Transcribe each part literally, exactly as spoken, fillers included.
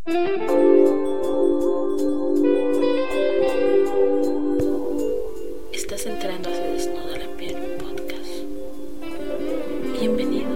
Estás entrando a Se Desnuda la Piel podcast. Bienvenido.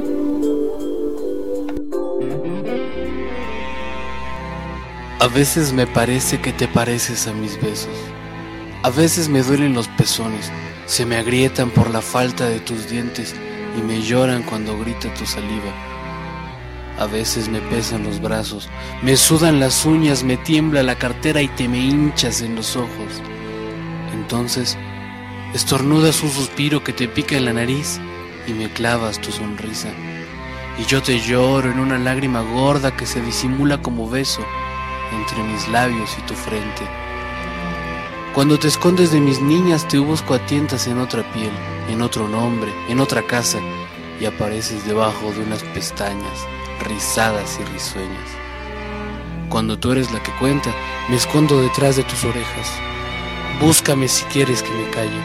A veces me parece que te pareces a mis besos. A veces me duelen los pezones, se me agrietan por la falta de tus dientes y me lloran cuando grita tu saliva. A veces me pesan los brazos, me sudan las uñas, me tiembla la cartera y te me hinchas en los ojos. Entonces, estornudas un suspiro que te pica en la nariz y me clavas tu sonrisa. Y yo te lloro en una lágrima gorda que se disimula como beso entre mis labios y tu frente. Cuando te escondes de mis niñas te busco a tientas en otra piel, en otro nombre, en otra casa, y apareces debajo de unas pestañas rizadas y risueñas. Cuando tú eres la que cuenta, me escondo detrás de tus orejas. Búscame si quieres que me calle.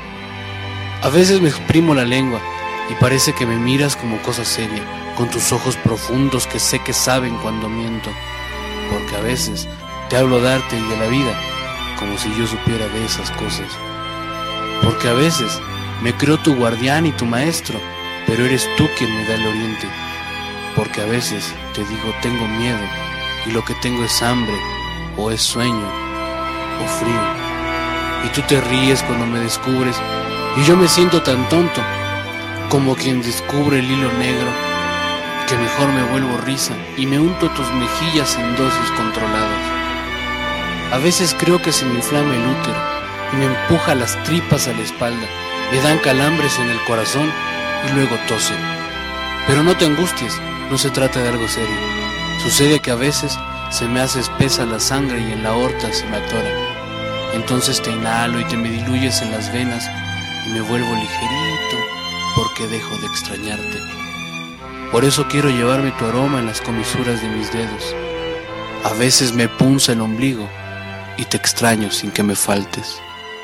A veces me exprimo la lengua y parece que me miras como cosa seria, con tus ojos profundos que sé que saben cuando miento, porque a veces te hablo de arte y de la vida, como si yo supiera de esas cosas. Porque a veces me creo tu guardián y tu maestro, pero eres tú quien me da el oriente. Porque a veces te digo tengo miedo y lo que tengo es hambre, o es sueño, o frío. Y tú te ríes cuando me descubres y yo me siento tan tonto, como quien descubre el hilo negro, que mejor me vuelvo risa y me unto tus mejillas en dosis controladas. A veces creo que se me inflama el útero y me empuja las tripas a la espalda, me dan calambres en el corazón y luego tose. Pero no te angusties, no se trata de algo serio. Sucede que a veces se me hace espesa la sangre y en la aorta se me atora. Entonces te inhalo y te me diluyes en las venas y me vuelvo ligerito porque dejo de extrañarte. Por eso quiero llevarme tu aroma en las comisuras de mis dedos. A veces me punza el ombligo y te extraño sin que me faltes.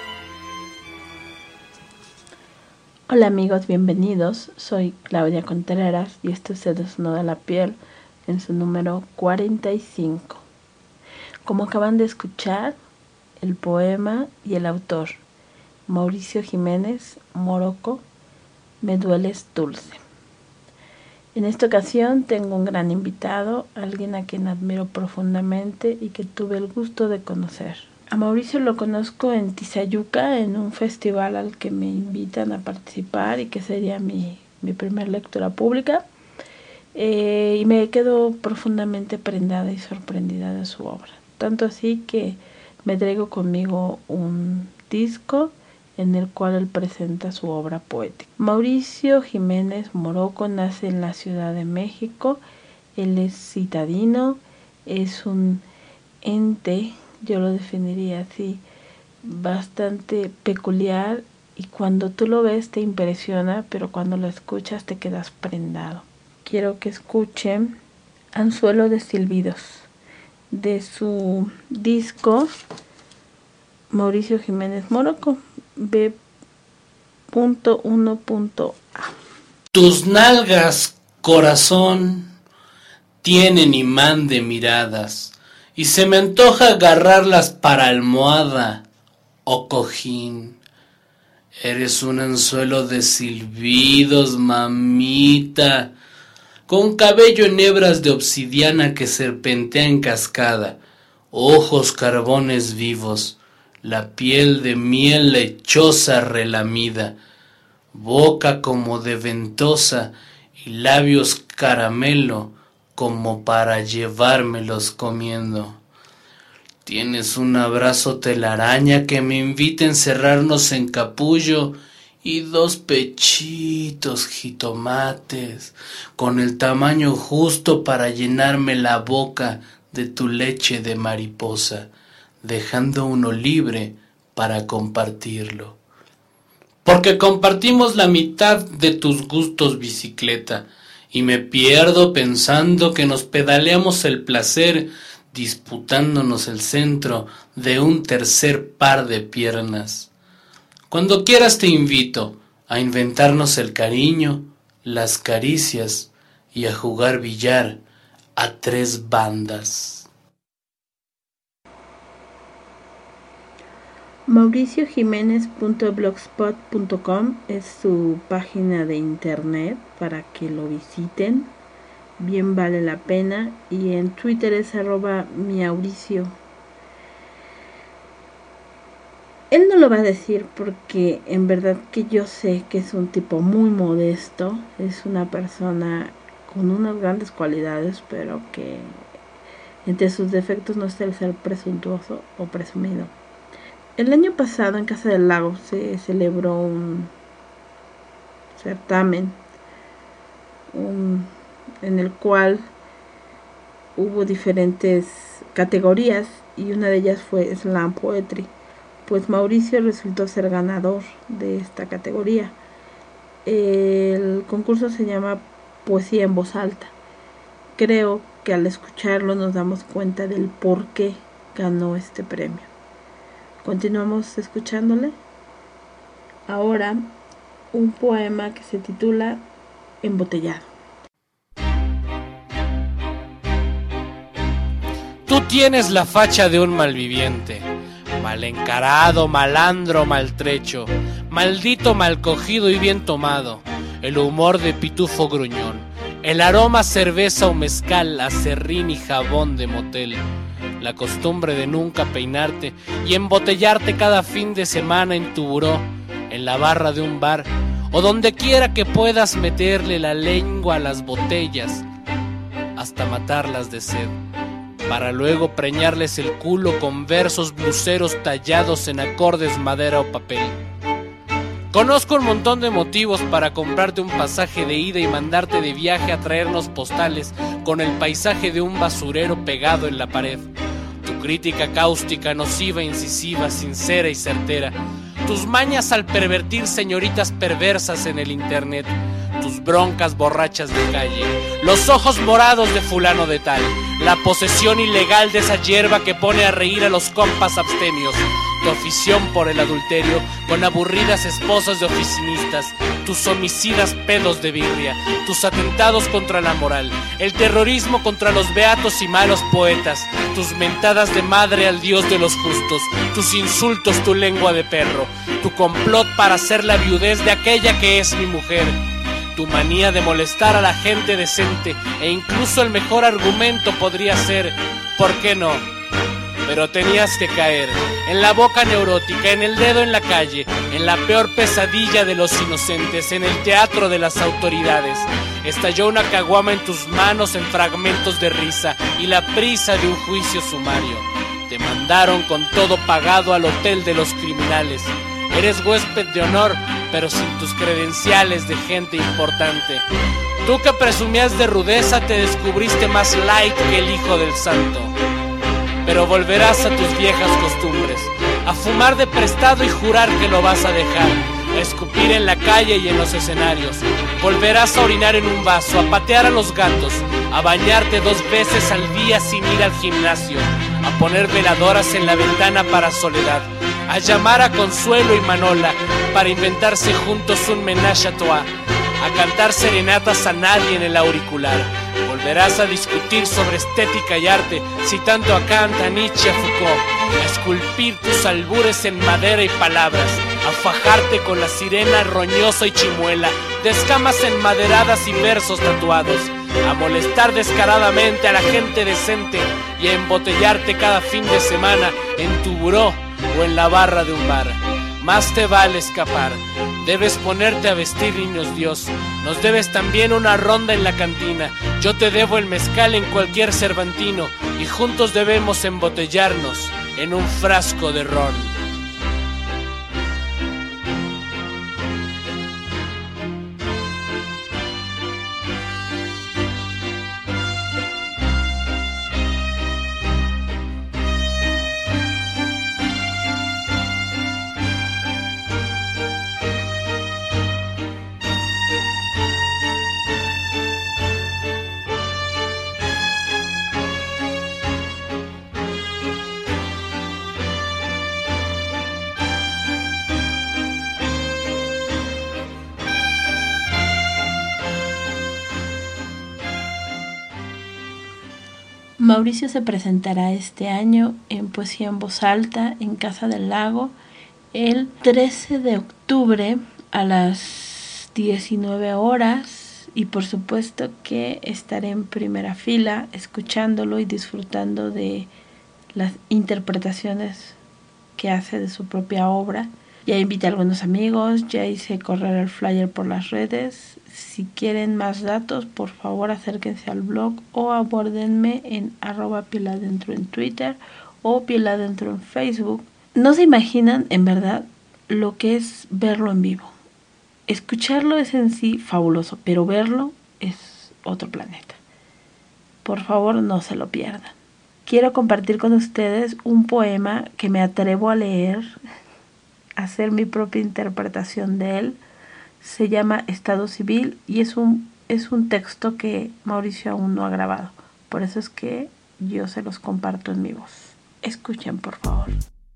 Hola amigos, bienvenidos. Soy Claudia Contreras y esto es Se Desnuda la Piel en su número cuarenta y cinco. Como acaban de escuchar, el poema y el autor, Mauricio Jiménez Morocco, Me dueles dulce. En esta ocasión tengo un gran invitado, alguien a quien admiro profundamente y que tuve el gusto de conocer. A Mauricio lo conozco en Tizayuca, en un festival al que me invitan a participar y que sería mi, mi primer lectura pública. Eh, y me quedo profundamente prendada y sorprendida de su obra. Tanto así que me traigo conmigo un disco en el cual él presenta su obra poética. Mauricio Jiménez Morocco nace en la Ciudad de México. Él es citadino, es un ente, yo lo definiría así, bastante peculiar, y cuando tú lo ves te impresiona, pero cuando lo escuchas te quedas prendado. Quiero que escuchen Anzuelo de Silbidos, de su disco Mauricio Jiménez Morocco, B uno A. Tus nalgas, corazón, tienen imán de miradas, y se me antoja agarrarlas para almohada o cojín. Eres un anzuelo de silbidos, mamita, con cabello en hebras de obsidiana que serpentea en cascada, ojos carbones vivos, la piel de miel lechosa relamida, boca como de ventosa y labios caramelo como para llevármelos comiendo. Tienes un abrazo telaraña que me invita a encerrarnos en capullo y dos pechitos jitomates con el tamaño justo para llenarme la boca de tu leche de mariposa, dejando uno libre para compartirlo. Porque compartimos la mitad de tus gustos bicicleta, y me pierdo pensando que nos pedaleamos el placer, disputándonos el centro de un tercer par de piernas. Cuando quieras te invito a inventarnos el cariño, las caricias y a jugar billar a tres bandas. mauricio jiménez punto blogspot punto com es su página de internet para que lo visiten. Bien vale la pena. Y en Twitter es arroba miauricio. Él no lo va a decir porque en verdad que yo sé que es un tipo muy modesto. Es una persona con unas grandes cualidades, pero que entre sus defectos no está el ser presuntuoso o presumido. El año pasado en Casa del Lago se celebró un certamen un, en el cual hubo diferentes categorías y una de ellas fue Slam Poetry. Pues Mauricio resultó ser ganador de esta categoría. El concurso se llama Poesía en Voz Alta. Creo que al escucharlo nos damos cuenta del por qué ganó este premio. Continuamos escuchándole. Ahora un poema que se titula Embotellado. Tú tienes la facha de un malviviente, mal encarado, malandro, maltrecho, maldito, mal cogido y bien tomado, el humor de pitufo gruñón, el aroma cerveza o mezcal, acerrín y jabón de motel, la costumbre de nunca peinarte y embotellarte cada fin de semana en tu buró, en la barra de un bar, o donde quiera que puedas meterle la lengua a las botellas hasta matarlas de sed, para luego preñarles el culo con versos bluseros tallados en acordes, madera o papel. Conozco un montón de motivos para comprarte un pasaje de ida y mandarte de viaje a traernos postales con el paisaje de un basurero pegado en la pared. Tu crítica cáustica, nociva, incisiva, sincera y certera. Tus mañas al pervertir señoritas perversas en el internet. Tus broncas borrachas de calle. Los ojos morados de fulano de tal. La posesión ilegal de esa hierba que pone a reír a los compas abstemios. Tu afición por el adulterio con aburridas esposas de oficinistas, tus homicidas pedos de birria, tus atentados contra la moral, el terrorismo contra los beatos y malos poetas, tus mentadas de madre al Dios de los justos, tus insultos, tu lengua de perro, tu complot para hacer la viudez de aquella que es mi mujer, tu manía de molestar a la gente decente, e incluso el mejor argumento podría ser, ¿por qué no? Pero tenías que caer en la boca neurótica, en el dedo en la calle, en la peor pesadilla de los inocentes, en el teatro de las autoridades. Estalló una caguama en tus manos en fragmentos de risa y la prisa de un juicio sumario. Te mandaron con todo pagado al hotel de los criminales. Eres huésped de honor, pero sin tus credenciales de gente importante. Tú que presumías de rudeza te descubriste más light que el hijo del santo. Pero volverás a tus viejas costumbres, a fumar de prestado y jurar que lo vas a dejar, a escupir en la calle y en los escenarios. Volverás a orinar en un vaso, a patear a los gatos, a bañarte dos veces al día sin ir al gimnasio, a poner veladoras en la ventana para Soledad, a llamar a Consuelo y Manola para inventarse juntos un ménage à trois, a cantar serenatas a nadie en el auricular. Volverás a discutir sobre estética y arte, citando a Kant, a Nietzsche, a Foucault, a esculpir tus albures en madera y palabras, a fajarte con la sirena roñosa y chimuela, de escamas enmaderadas y versos tatuados, a molestar descaradamente a la gente decente y a embotellarte cada fin de semana en tu buró o en la barra de un bar. Más te vale escapar. Debes ponerte a vestir, niños Dios. Nos debes también una ronda en la cantina. Yo te debo el mezcal en cualquier Cervantino y juntos debemos embotellarnos en un frasco de ron. Mauricio se presentará este año en Poesía en Voz Alta en Casa del Lago el trece de octubre a las diecinueve horas, y por supuesto que estaré en primera fila escuchándolo y disfrutando de las interpretaciones que hace de su propia obra. Ya invité a algunos amigos, ya hice correr el flyer por las redes. Si quieren más datos, por favor acérquense al blog o abórdenme en arroba pieladentro en Twitter o pieladentro en Facebook. No se imaginan en verdad lo que es verlo en vivo. Escucharlo es en sí fabuloso, pero verlo es otro planeta. Por favor, no se lo pierdan. Quiero compartir con ustedes un poema que me atrevo a leer, a hacer mi propia interpretación de él. Se llama Estado Civil y es un, es un texto que Mauricio aún no ha grabado. Por eso es que yo se los comparto en mi voz. Escuchen, por favor.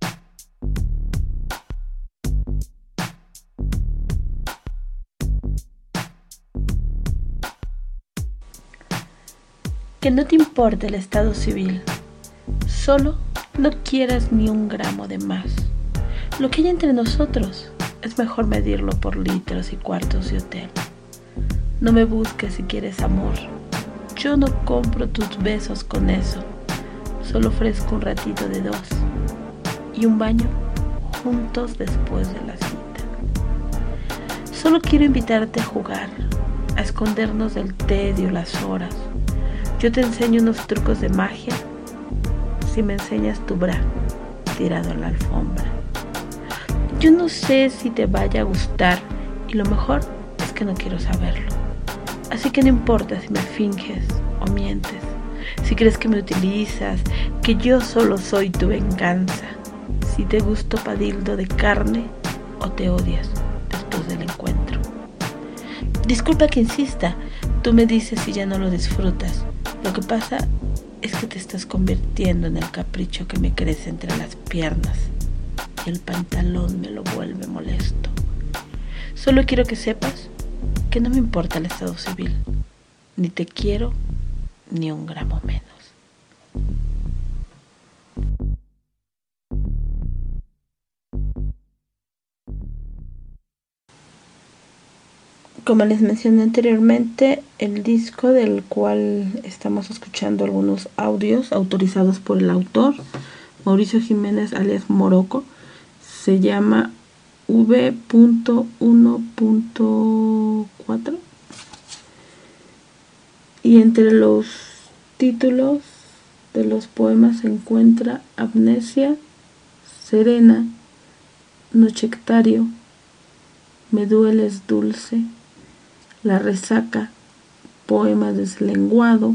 Que no te importe el estado civil, solo no quieras ni un gramo de más. Lo que hay entre nosotros es mejor medirlo por litros y cuartos de hotel. No me busques si quieres amor, yo no compro tus besos con eso. Solo ofrezco un ratito de dos y un baño juntos después de la cita. Solo quiero invitarte a jugar, a escondernos del tedio las horas. Yo te enseño unos trucos de magia si me enseñas tu bra tirado en la alfombra. Yo no sé si te vaya a gustar y lo mejor es que no quiero saberlo. Así que no importa si me finges o mientes, si crees que me utilizas, que yo solo soy tu venganza, si te gusto padildo de carne o te odias después del encuentro. Disculpa que insista, tú me dices si ya no lo disfrutas. Lo que pasa es que te estás convirtiendo en el capricho que me crece entre las piernas y el pantalón me lo vuelve molesto. Solo quiero que sepas que no me importa el estado civil, ni te quiero ni un gramo menos. Como les mencioné anteriormente, el disco del cual estamos escuchando algunos audios autorizados por el autor, Mauricio Jiménez alias Morocco, se llama V uno punto cuatro y entre los títulos de los poemas se encuentra Amnesia, Serena, Nochectario, Me dueles dulce, La resaca, Poema deslenguado,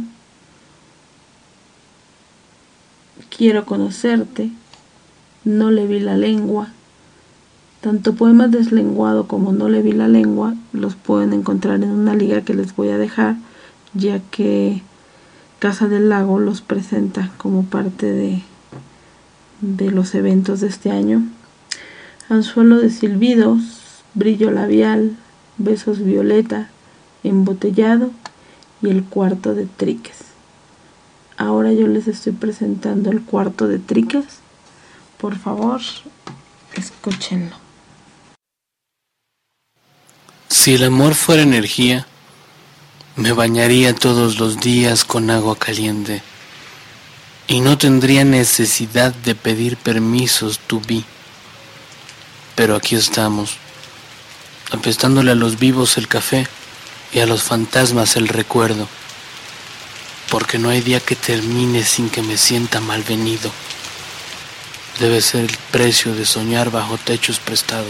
Quiero conocerte, No le vi la lengua. Tanto Poema deslenguado como No le vi la lengua los pueden encontrar en una liga que les voy a dejar, ya que Casa del Lago los presenta como parte de, de los eventos de este año. Anzuelo de silbidos, Brillo labial, Besos violeta, Embotellado y El cuarto de triques. Ahora yo les estoy presentando El cuarto de triques. Por favor, escúchenlo. Si el amor fuera energía, me bañaría todos los días con agua caliente y no tendría necesidad de pedir permisos to be. Pero aquí estamos, apestándole a los vivos el café y a los fantasmas el recuerdo, porque no hay día que termine sin que me sienta malvenido. Debe ser el precio de soñar bajo techos prestados.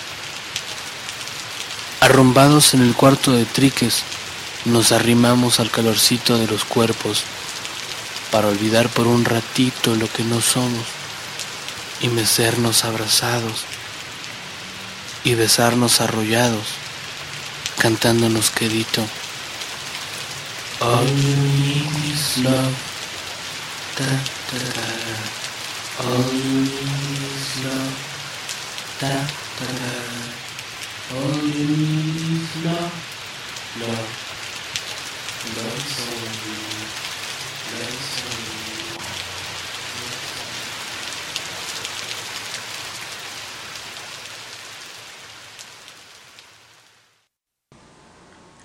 Arrumbados en el cuarto de triques, nos arrimamos al calorcito de los cuerpos para olvidar por un ratito lo que no somos y mecernos abrazados y besarnos arrollados, cantándonos quedito. All you need is love, da, da, da, da. All you need is love, da, da, da, da. All you need is love, love, love is all you need, love is all you need.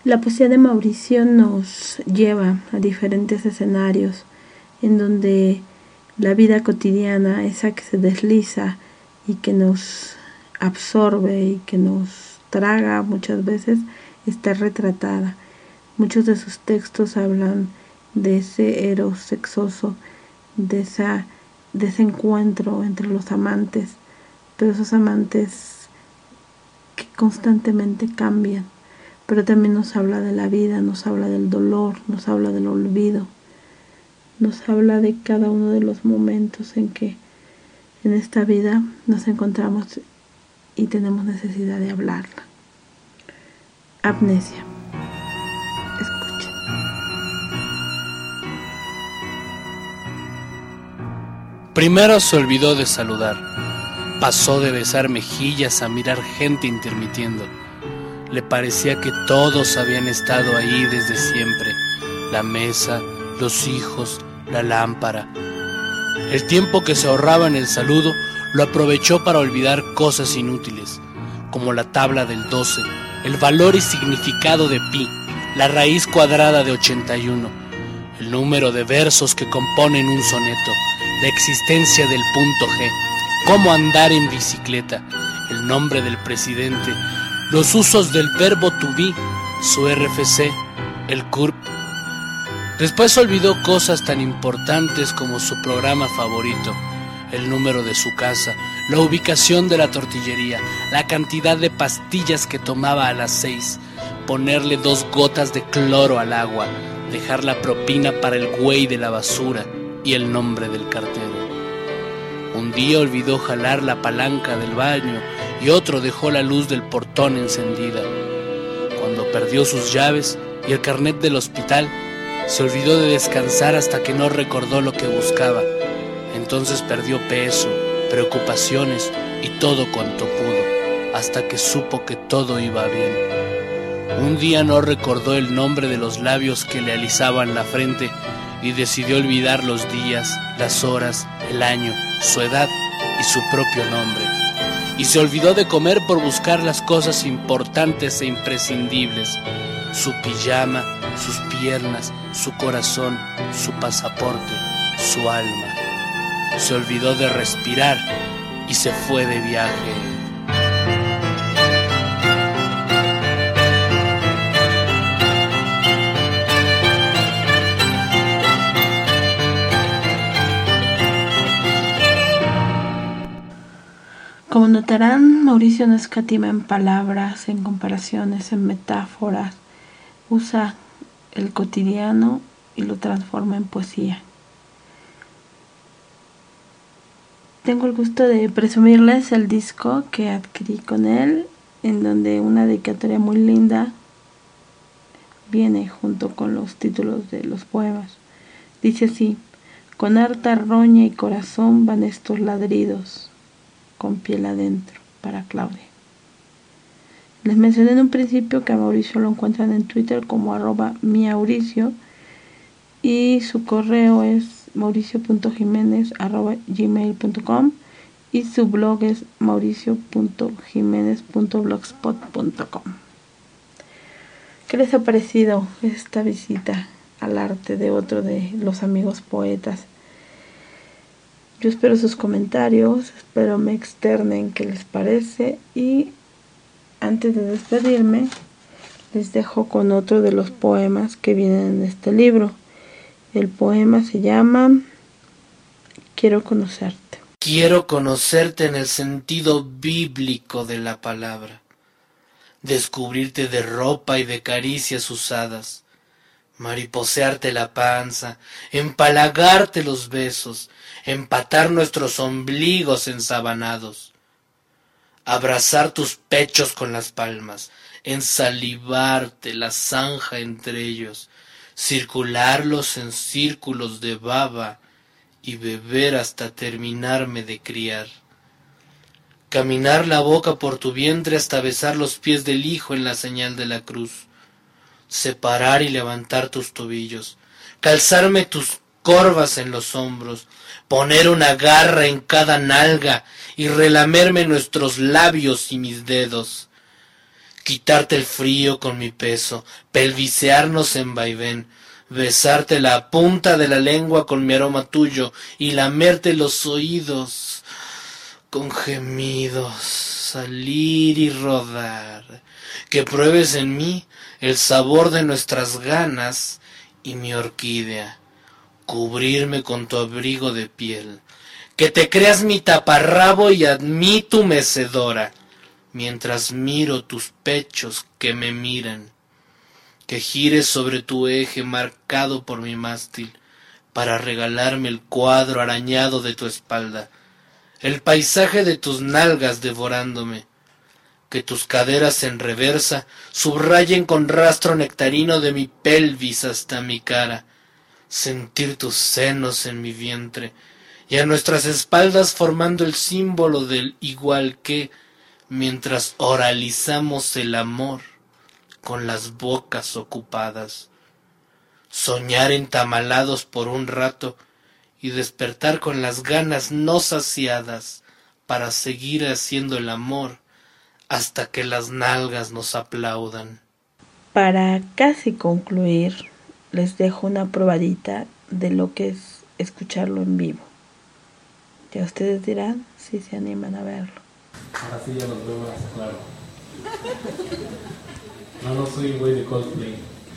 La poesía de Mauricio nos lleva a diferentes escenarios en donde la vida cotidiana, esa que se desliza y que nos absorbe y que nos traga muchas veces, está retratada. Muchos de sus textos hablan de ese eros sexoso, de, esa, de ese encuentro entre los amantes, pero esos amantes que constantemente cambian. Pero también nos habla de la vida, nos habla del dolor, nos habla del olvido, nos habla de cada uno de los momentos en que en esta vida nos encontramos y tenemos necesidad de hablarla. Amnesia. Escuchen. Primero se olvidó de saludar. Pasó de besar mejillas a mirar gente intermitiendo. Le parecía que todos habían estado ahí desde siempre. La mesa, los hijos, la lámpara. El tiempo que se ahorraba en el saludo lo aprovechó para olvidar cosas inútiles, como la tabla del doce, el valor y significado de pi, la raíz cuadrada de ochenta y uno, el número de versos que componen un soneto, la existencia del punto G, cómo andar en bicicleta, el nombre del presidente, los usos del verbo to be, su R F C, el C U R P. Después olvidó cosas tan importantes como su programa favorito, el número de su casa, la ubicación de la tortillería, la cantidad de pastillas que tomaba a las seis, ponerle dos gotas de cloro al agua, dejar la propina para el güey de la basura y el nombre del cartero. Un día olvidó jalar la palanca del baño y otro dejó la luz del portón encendida. Cuando perdió sus llaves y el carnet del hospital, se olvidó de descansar hasta que no recordó lo que buscaba. Entonces perdió peso, preocupaciones y todo cuanto pudo, hasta que supo que todo iba bien. Un día no recordó el nombre de los labios que le alisaban la frente y decidió olvidar los días, las horas, el año, su edad y su propio nombre. Y se olvidó de comer por buscar las cosas importantes e imprescindibles: su pijama, sus piernas, su corazón, su pasaporte, su alma. Se olvidó de respirar y se fue de viaje. Como notarán, Mauricio no escatima en palabras, en comparaciones, en metáforas. Usa el cotidiano y lo transforma en poesía. Tengo el gusto de presumirles el disco que adquirí con él, en donde una dedicatoria muy linda viene junto con los títulos de los poemas. Dice así: con harta roña y corazón van estos ladridos, con piel adentro, para Claudia. Les mencioné en un principio que a Mauricio lo encuentran en Twitter como arroba miauricio y su correo es mauricio punto jimenez arroba gmail punto com y su blog es mauricio punto jimenez punto blogspot punto com. ¿Qué les ha parecido esta visita al arte de otro de los amigos poetas? Yo espero sus comentarios, espero me externen qué les parece, y antes de despedirme les dejo con otro de los poemas que vienen en este libro. El poema se llama Quiero conocerte. Quiero conocerte en el sentido bíblico de la palabra, descubrirte de ropa y de caricias usadas, mariposearte la panza, empalagarte los besos, empatar nuestros ombligos ensabanados, abrazar tus pechos con las palmas, ensalivarte la zanja entre ellos, circularlos en círculos de baba y beber hasta terminarme de criar. Caminar la boca por tu vientre hasta besar los pies del Hijo en la señal de la cruz. Separar y levantar tus tobillos, calzarme tus corvas en los hombros, poner una garra en cada nalga y relamerme nuestros labios y mis dedos. quitarte el frío con mi peso, pelvicearnos en vaivén, besarte la punta de la lengua con mi aroma tuyo y lamerte los oídos con gemidos, salir y rodar, que pruebes en mí el sabor de nuestras ganas y mi orquídea, cubrirme con tu abrigo de piel, que te creas mi taparrabo y a mí tu mecedora, mientras miro tus pechos que me miran, que gires sobre tu eje marcado por mi mástil, para regalarme el cuadro arañado de tu espalda, el paisaje de tus nalgas devorándome, que tus caderas en reversa subrayen con rastro nectarino de mi pelvis hasta mi cara, sentir tus senos en mi vientre, y a nuestras espaldas formando el símbolo del igual que, mientras oralizamos el amor con las bocas ocupadas, soñar entamalados por un rato y despertar con las ganas no saciadas para seguir haciendo el amor hasta que las nalgas nos aplaudan. Para casi concluir, les dejo una probadita de lo que es escucharlo en vivo. Ya ustedes dirán si se animan a verlo. Ahora sí ya los veo más claro. No, no soy un güey de cosplay.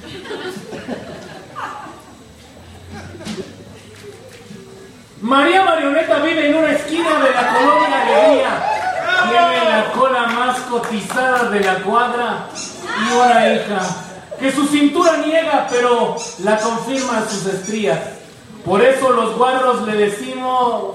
María Marioneta vive en una esquina de la colonia Alegría. Tiene la cola más cotizada de la cuadra y una hija que su cintura niega, pero la confirman sus estrías. Por eso los guarros le decimos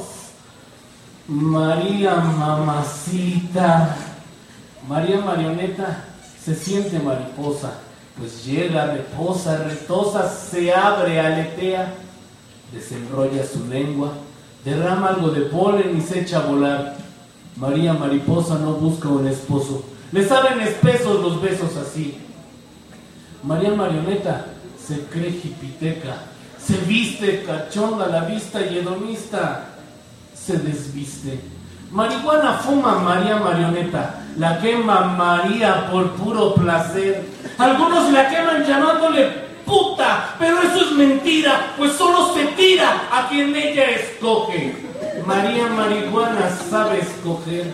María Mamacita. María Marioneta se siente mariposa, pues llega, reposa, retosa, se abre, aletea, desenrolla su lengua, derrama algo de polen y se echa a volar. María Mariposa no busca un esposo, le saben espesos los besos así. María Marioneta se cree jipiteca, se viste cachonda a la vista y hedonista se desviste. Marihuana fuma María Marioneta, la quema María por puro placer. Algunos la queman llamándole puta, pero eso es mentira, pues solo se tira a quien ella escoge. María Marihuana sabe escoger.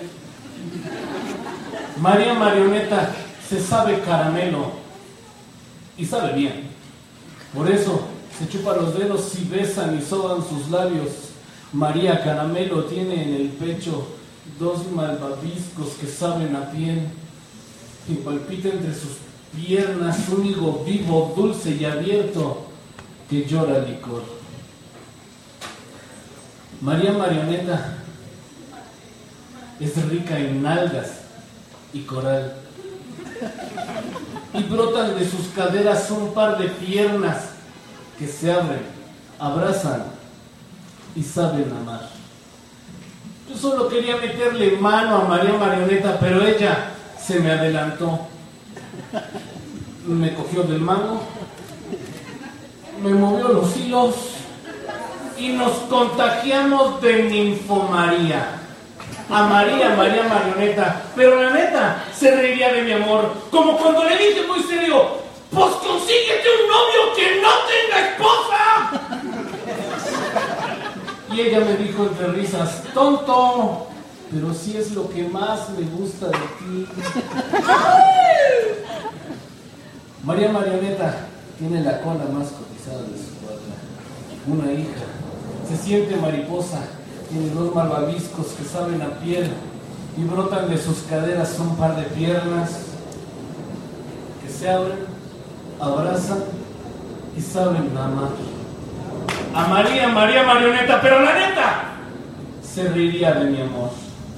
María Marioneta se sabe caramelo y sabe bien. Por eso se chupa los dedos y besan y soban sus labios. María Caramelo tiene en el pecho dos malvaviscos que saben a piel y palpita entre sus piernas un higo vivo, dulce y abierto que llora licor. María Marioneta es rica en nalgas y coral y brotan de sus caderas un par de piernas que se abren, abrazan y saben amar. Yo solo quería meterle mano a María Marioneta, pero ella se me adelantó. Me cogió del mango, me movió los hilos y nos contagiamos de ninfomaría. A María, María Marioneta, pero la neta se reiría de mi amor, como cuando le dije muy serio: pues consíguete un novio que no tenga esposa. Y ella me dijo entre risas: tonto, pero sí es lo que más me gusta de ti. María Marioneta tiene la cola más cotizada de su cuadra, una hija, se siente mariposa, tiene dos malvaviscos que saben a piel y brotan de sus caderas un par de piernas que se abren, abrazan y saben amar. A María, María Marioneta, pero la neta se reiría de mi amor.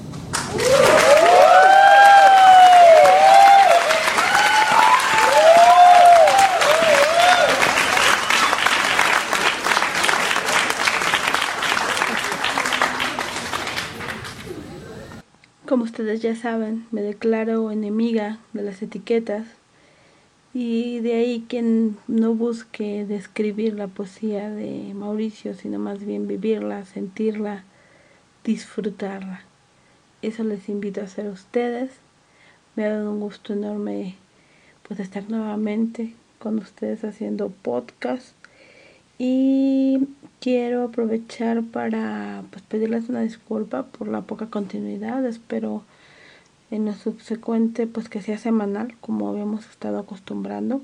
Como ustedes ya saben, me declaro enemiga de las etiquetas, y de ahí que no busque describir la poesía de Mauricio, sino más bien vivirla, sentirla, disfrutarla. Eso les invito a hacer a ustedes, Me ha dado un gusto enorme pues estar nuevamente con ustedes haciendo podcast. Y quiero aprovechar para pues pedirles una disculpa por la poca continuidad. Espero en lo subsecuente pues que sea semanal como habíamos estado acostumbrando.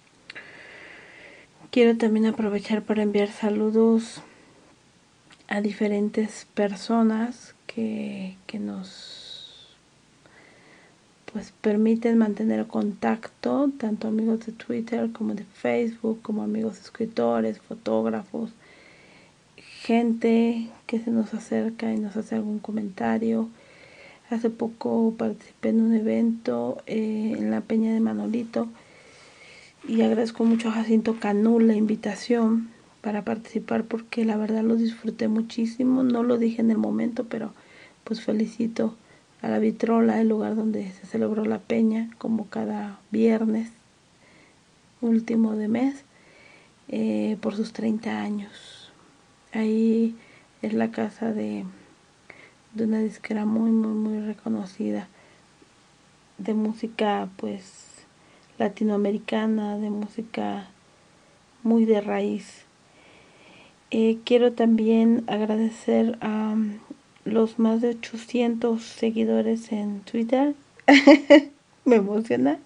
Quiero también aprovechar para enviar saludos a diferentes personas que, que nos pues permiten mantener contacto, tanto amigos de Twitter como de Facebook, como amigos escritores, fotógrafos, gente que se nos acerca y nos hace algún comentario. Hace poco participé en un evento eh, en la Peña de Manolito y agradezco mucho a Jacinto Canú la invitación para participar porque la verdad lo disfruté muchísimo. No lo dije en el momento, pero pues felicito a la Vitrola, el lugar donde se celebró la peña, como cada viernes último de mes, eh, por sus treinta años. Ahí es la casa de, de una disquera muy, muy, muy reconocida, de música pues latinoamericana, de música muy de raíz. Eh, quiero también agradecer a um, los más de ochocientos seguidores en Twitter. Me emociona.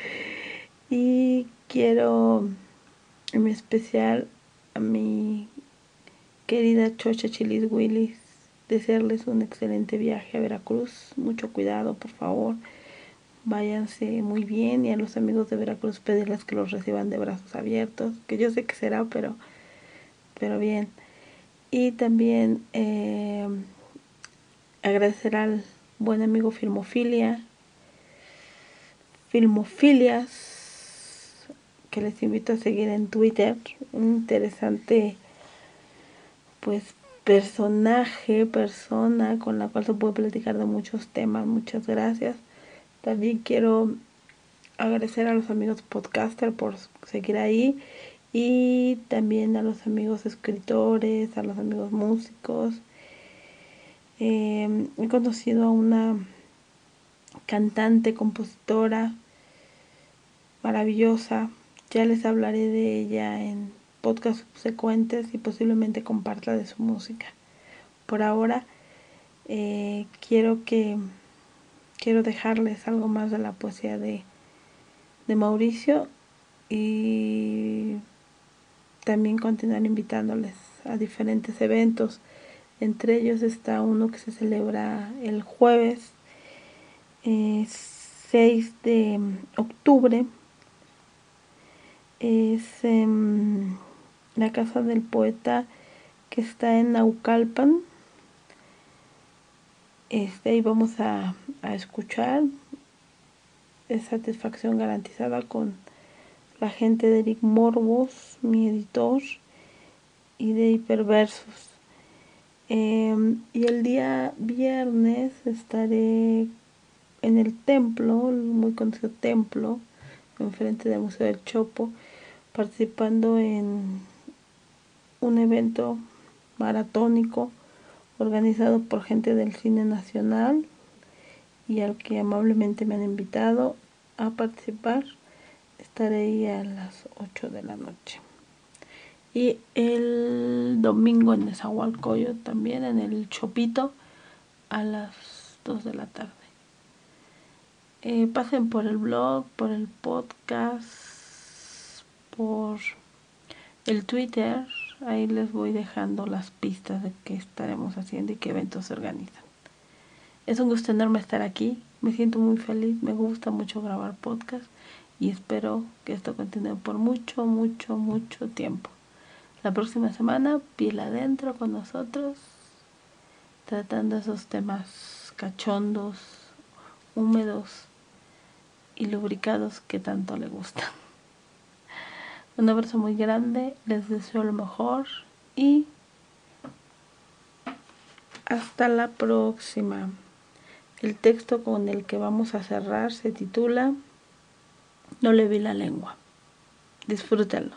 Y quiero en especial a mi querida Chocha Chilis Willis desearles un excelente viaje a Veracruz. Mucho cuidado, por favor. Váyanse muy bien, y a los amigos de Veracruz pedirles que los reciban de brazos abiertos, que yo sé que será, pero, pero bien. Y también eh, agradecer al buen amigo Filmofilia, Filmofilias, que les invito a seguir en Twitter, un interesante pues personaje, persona con la cual se puede platicar de muchos temas. Muchas gracias. También quiero agradecer a los amigos podcaster por seguir ahí, y también a los amigos escritores, a los amigos músicos. Eh, he conocido a una cantante, compositora maravillosa. Ya les hablaré de ella en podcasts subsecuentes y posiblemente comparta de su música. Por ahora eh, quiero que quiero dejarles algo más de la poesía de de Mauricio, y también continuar invitándoles a diferentes eventos. Entre ellos está uno que se celebra el jueves eh, seis de octubre. Es en la casa del poeta, que está en Naucalpan. Este, ahí vamos a, a escuchar. Es satisfacción garantizada con la gente de Eric Morbos, mi editor, y de Hiperversos. Eh, y el día viernes estaré en el templo, el muy conocido templo, enfrente del Museo del Chopo, participando en un evento maratónico organizado por gente del cine nacional y al que amablemente me han invitado a participar. Estaré ahí a las ocho de la noche. Y el domingo en Nezahualcóyotl también, en el Chopito, a las dos de la tarde. Eh, pasen por el blog, por el podcast, por el Twitter. Ahí les voy dejando las pistas de qué estaremos haciendo y qué eventos se organizan. Es un gusto enorme estar aquí. Me siento muy feliz. Me gusta mucho grabar podcast. Y espero que esto continúe por mucho, mucho, mucho tiempo. La próxima semana, piel adentro con nosotros, tratando esos temas cachondos, húmedos y lubricados que tanto le gustan. Un abrazo muy grande, les deseo lo mejor y hasta la próxima. El texto con el que vamos a cerrar se titula No le vi la lengua. Disfrútenlo.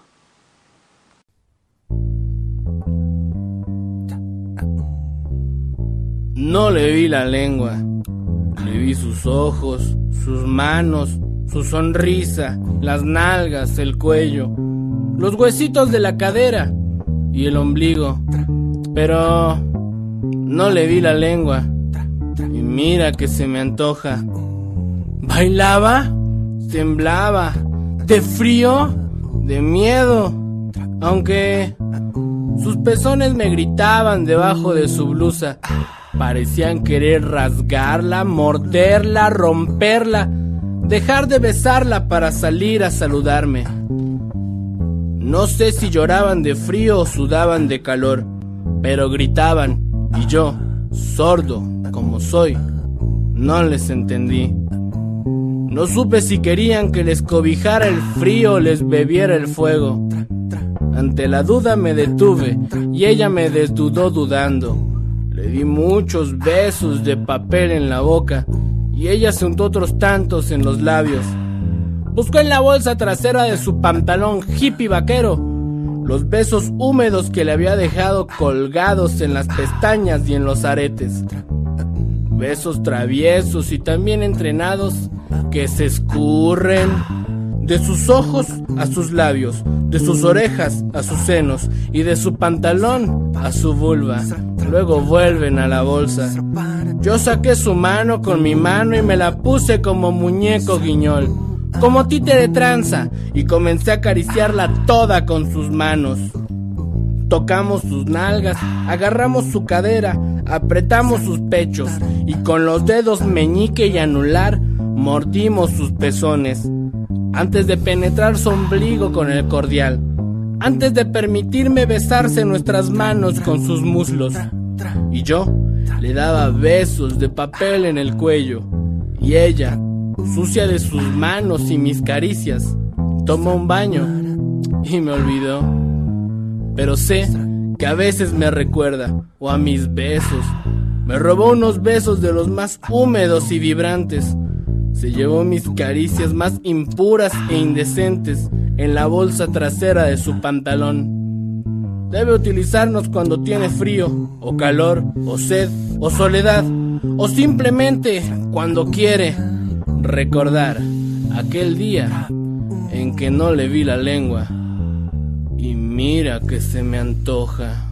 No le vi la lengua, le Le vi sus ojos, sus manos, su sonrisa, las nalgas, el cuello, los huesitos de la cadera y el ombligo. Pero no le vi la lengua. Y mira que se me antoja. Bailaba, temblaba, de frío, de miedo, aunque sus pezones me gritaban debajo de su blusa. Parecían querer rasgarla, morderla, romperla, dejar de besarla para salir a saludarme. No sé si lloraban de frío o sudaban de calor, pero gritaban, y yo, sordo como soy, no les entendí. No supe si querían que les cobijara el frío o les bebiera el fuego. Ante la duda me detuve y ella me desdudó dudando. Le di muchos besos de papel en la boca y ella se untó otros tantos en los labios. Buscó en la bolsa trasera de su pantalón hippie vaquero los besos húmedos que le había dejado colgados en las pestañas y en los aretes. Besos traviesos y también entrenados que se escurren de sus ojos a sus labios, de sus orejas a sus senos y de su pantalón a su vulva. Luego vuelven a la bolsa. Yo saqué su mano con mi mano y me la puse como muñeco guiñol, como títere tranza, y comencé a acariciarla toda con sus manos. Tocamos sus nalgas, agarramos su cadera, apretamos sus pechos y con los dedos meñique y anular mordimos sus pezones antes de penetrar su ombligo con el cordial, antes de permitirme besarse nuestras manos con sus muslos. Y yo le daba besos de papel en el cuello y ella, sucia de sus manos y mis caricias, tomó un baño y me olvidó. Pero sé que a veces me recuerda, o a mis besos. Me robó unos besos de los más húmedos y vibrantes. Se llevó mis caricias más impuras e indecentes en la bolsa trasera de su pantalón. Debe utilizarnos cuando tiene frío, o calor, o sed, o soledad, o simplemente cuando quiere recordar aquel día en que no le vi la lengua. Y mira que se me antoja.